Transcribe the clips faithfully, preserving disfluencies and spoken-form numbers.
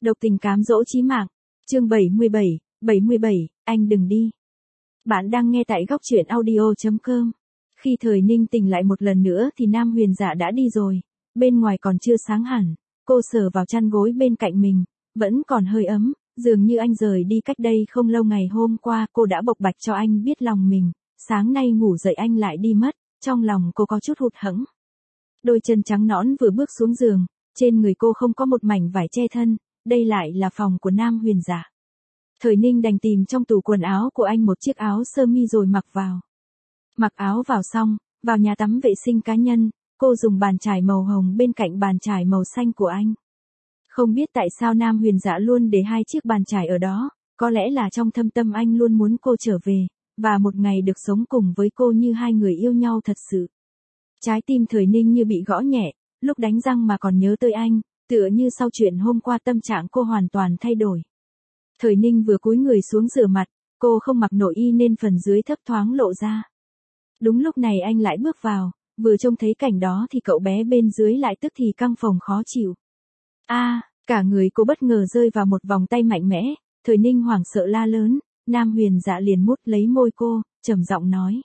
Độc tình cám dỗ chí mạng. Chương bảy mươi bảy, bảy mươi bảy, anh đừng đi. Bạn đang nghe tại góc truyện audio chấm com. Khi Thời Ninh tỉnh lại một lần nữa thì Nam Huyền Dạ đã đi rồi. Bên ngoài còn chưa sáng hẳn, cô sờ vào chăn gối bên cạnh mình, vẫn còn hơi ấm, dường như anh rời đi cách đây không lâu. Ngày hôm qua cô đã bộc bạch cho anh biết lòng mình, sáng nay ngủ dậy anh lại đi mất, trong lòng cô có chút hụt hẫng. Đôi chân trắng nõn vừa bước xuống giường, trên người cô không có một mảnh vải che thân, đây lại là phòng của Nam Huyền Dạ. Thời Ninh đành tìm trong tủ quần áo của anh một chiếc áo sơ mi rồi mặc vào. Mặc áo vào xong, vào nhà tắm vệ sinh cá nhân, cô dùng bàn chải màu hồng bên cạnh bàn chải màu xanh của anh. Không biết tại sao Nam Huyền Dạ luôn để hai chiếc bàn chải ở đó, có lẽ là trong thâm tâm anh luôn muốn cô trở về, và một ngày được sống cùng với cô như hai người yêu nhau thật sự. Trái tim Thời Ninh như bị gõ nhẹ, lúc đánh răng mà còn nhớ tới anh, tựa như sau chuyện hôm qua tâm trạng cô hoàn toàn thay đổi. Thời Ninh vừa cúi người xuống rửa mặt, cô không mặc nội y nên phần dưới thấp thoáng lộ ra. Đúng lúc này anh lại bước vào, vừa trông thấy cảnh đó thì cậu bé bên dưới lại tức thì căng phồng khó chịu. A, à, cả người cô bất ngờ rơi vào một vòng tay mạnh mẽ, Thời Ninh hoảng sợ la lớn, Nam Huyền Dạ liền mút lấy môi cô, trầm giọng nói.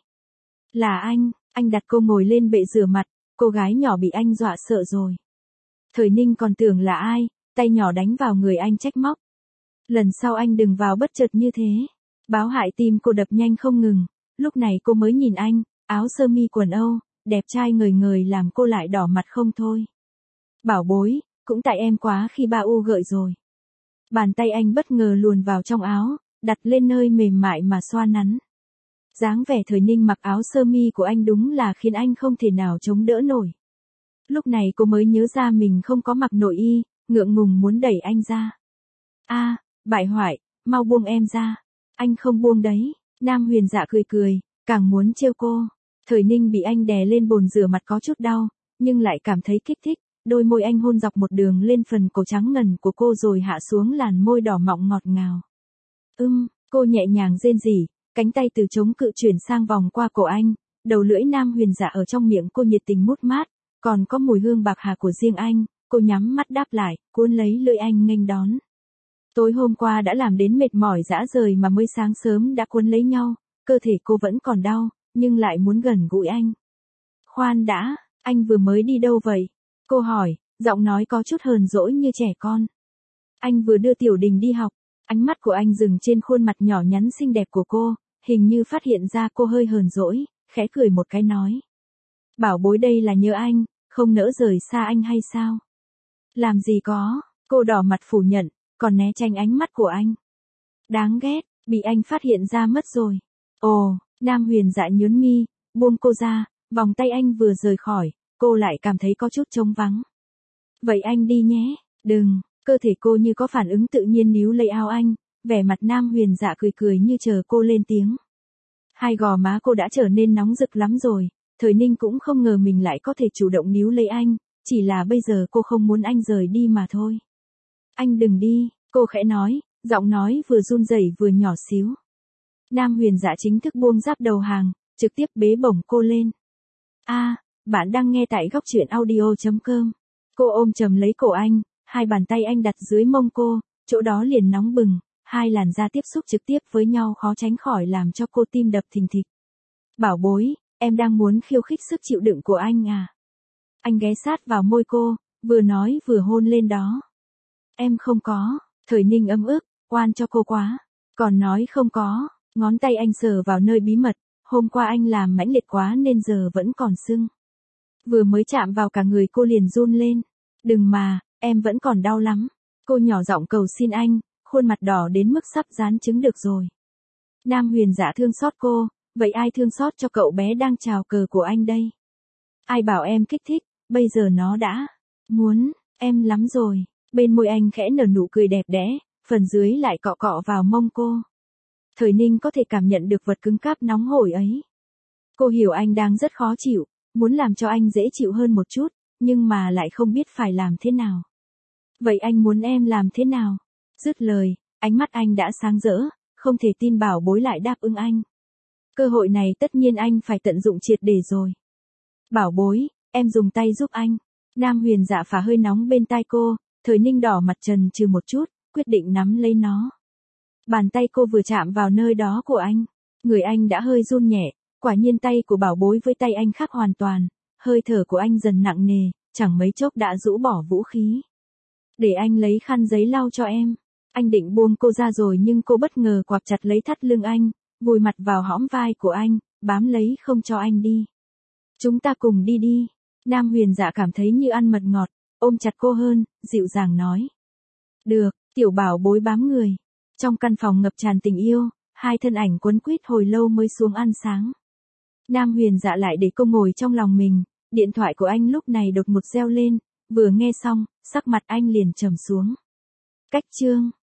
Là anh, anh đặt cô ngồi lên bệ rửa mặt, cô gái nhỏ bị anh dọa sợ rồi. Thời Ninh còn tưởng là ai, tay nhỏ đánh vào người anh trách móc. Lần sau anh đừng vào bất chợt như thế. Báo hại tim cô đập nhanh không ngừng, lúc này cô mới nhìn anh, áo sơ mi quần Âu, đẹp trai ngời ngời làm cô lại đỏ mặt không thôi. Bảo bối, cũng tại em quá khi ba u gợi rồi. Bàn tay anh bất ngờ luồn vào trong áo, đặt lên nơi mềm mại mà xoa nắn. Dáng vẻ Thời Ninh mặc áo sơ mi của anh đúng là khiến anh không thể nào chống đỡ nổi. Lúc này cô mới nhớ ra mình không có mặc nội y, ngượng ngùng muốn đẩy anh ra. A, à, bại hoại, mau buông em ra. Anh không buông đấy. Nam Huyền Dạ cười cười, càng muốn trêu cô. Thời Ninh bị anh đè lên bồn rửa mặt có chút đau, nhưng lại cảm thấy kích thích. Đôi môi anh hôn dọc một đường lên phần cổ trắng ngần của cô rồi hạ xuống làn môi đỏ mọng ngọt ngào. Ưm, cô nhẹ nhàng rên rỉ, cánh tay từ chống cự chuyển sang vòng qua cổ anh, đầu lưỡi Nam Huyền Dạ ở trong miệng cô nhiệt tình mút mát, còn có mùi hương bạc hà của riêng anh, cô nhắm mắt đáp lại, cuốn lấy lưỡi anh nghênh đón. Tối hôm qua đã làm đến mệt mỏi rã rời mà mới sáng sớm đã cuốn lấy nhau, cơ thể cô vẫn còn đau, nhưng lại muốn gần gũi anh. Khoan đã, anh vừa mới đi đâu vậy? Cô hỏi, giọng nói có chút hờn dỗi như trẻ con. Anh vừa đưa Tiểu Đình đi học, ánh mắt của anh dừng trên khuôn mặt nhỏ nhắn xinh đẹp của cô, hình như phát hiện ra cô hơi hờn dỗi, khẽ cười một cái nói. Bảo bối đây là nhớ anh, không nỡ rời xa anh hay sao? Làm gì có, cô đỏ mặt phủ nhận, còn né tránh ánh mắt của anh. Đáng ghét, bị anh phát hiện ra mất rồi. Ồ, Nam Huyền Dạ nhớn mi, buông cô ra, vòng tay anh vừa rời khỏi, cô lại cảm thấy có chút trống vắng. Vậy anh đi nhé, đừng, cơ thể cô như có phản ứng tự nhiên níu lấy áo anh, vẻ mặt Nam Huyền Dạ cười cười như chờ cô lên tiếng. Hai gò má cô đã trở nên nóng rực lắm rồi, Thời Ninh cũng không ngờ mình lại có thể chủ động níu lấy anh, chỉ là bây giờ cô không muốn anh rời đi mà thôi. Anh đừng đi, cô khẽ nói, giọng nói vừa run rẩy vừa nhỏ xíu. Nam Huyền Dạ chính thức buông giáp đầu hàng, trực tiếp bế bổng cô lên. A, à, bạn đang nghe tại góc truyện audio chấm com. Cô ôm chầm lấy cổ anh, hai bàn tay anh đặt dưới mông cô, chỗ đó liền nóng bừng, hai làn da tiếp xúc trực tiếp với nhau khó tránh khỏi làm cho cô tim đập thình thịch. Bảo bối, em đang muốn khiêu khích sức chịu đựng của anh à? Anh ghé sát vào môi cô, vừa nói vừa hôn lên đó. Em không có, Thời Ninh ấm ức, oan cho cô quá. Còn nói không có, ngón tay anh sờ vào nơi bí mật, hôm qua anh làm mãnh liệt quá nên giờ vẫn còn sưng. Vừa mới chạm vào cả người cô liền run lên. Đừng mà, em vẫn còn đau lắm. Cô nhỏ giọng cầu xin anh, khuôn mặt đỏ đến mức sắp dán trứng được rồi. Nam Huyền Dạ thương xót cô, vậy ai thương xót cho cậu bé đang chào cờ của anh đây? Ai bảo em kích thích, bây giờ nó đã muốn em lắm rồi. Bên môi anh khẽ nở nụ cười đẹp đẽ, phần dưới lại cọ cọ vào mông cô. Thời Ninh có thể cảm nhận được vật cứng cáp nóng hổi ấy. Cô hiểu anh đang rất khó chịu, muốn làm cho anh dễ chịu hơn một chút, nhưng mà lại không biết phải làm thế nào. Vậy anh muốn em làm thế nào? Dứt lời, ánh mắt anh đã sáng rỡ, không thể tin bảo bối lại đáp ứng anh. Cơ hội này tất nhiên anh phải tận dụng triệt để rồi. Bảo bối, em dùng tay giúp anh. Nam Huyền Dạ phả hơi nóng bên tai cô, Thời Ninh đỏ mặt trần trừ một chút, quyết định nắm lấy nó. Bàn tay cô vừa chạm vào nơi đó của anh, người anh đã hơi run nhẹ, quả nhiên tay của bảo bối với tay anh khác hoàn toàn, hơi thở của anh dần nặng nề, chẳng mấy chốc đã rũ bỏ vũ khí. Để anh lấy khăn giấy lau cho em. Anh định buông cô ra rồi nhưng cô bất ngờ quặp chặt lấy thắt lưng anh, vùi mặt vào hõm vai của anh, bám lấy không cho anh đi. Chúng ta cùng đi đi. Nam Huyền Dạ cảm thấy như ăn mật ngọt, ôm chặt cô hơn, dịu dàng nói. Được, tiểu bảo bối bám người. Trong căn phòng ngập tràn tình yêu, hai thân ảnh quấn quýt hồi lâu mới xuống ăn sáng. Nam Huyền Dạ lại để cô ngồi trong lòng mình, điện thoại của anh lúc này đột ngột reo lên, vừa nghe xong, sắc mặt anh liền trầm xuống. Cách chương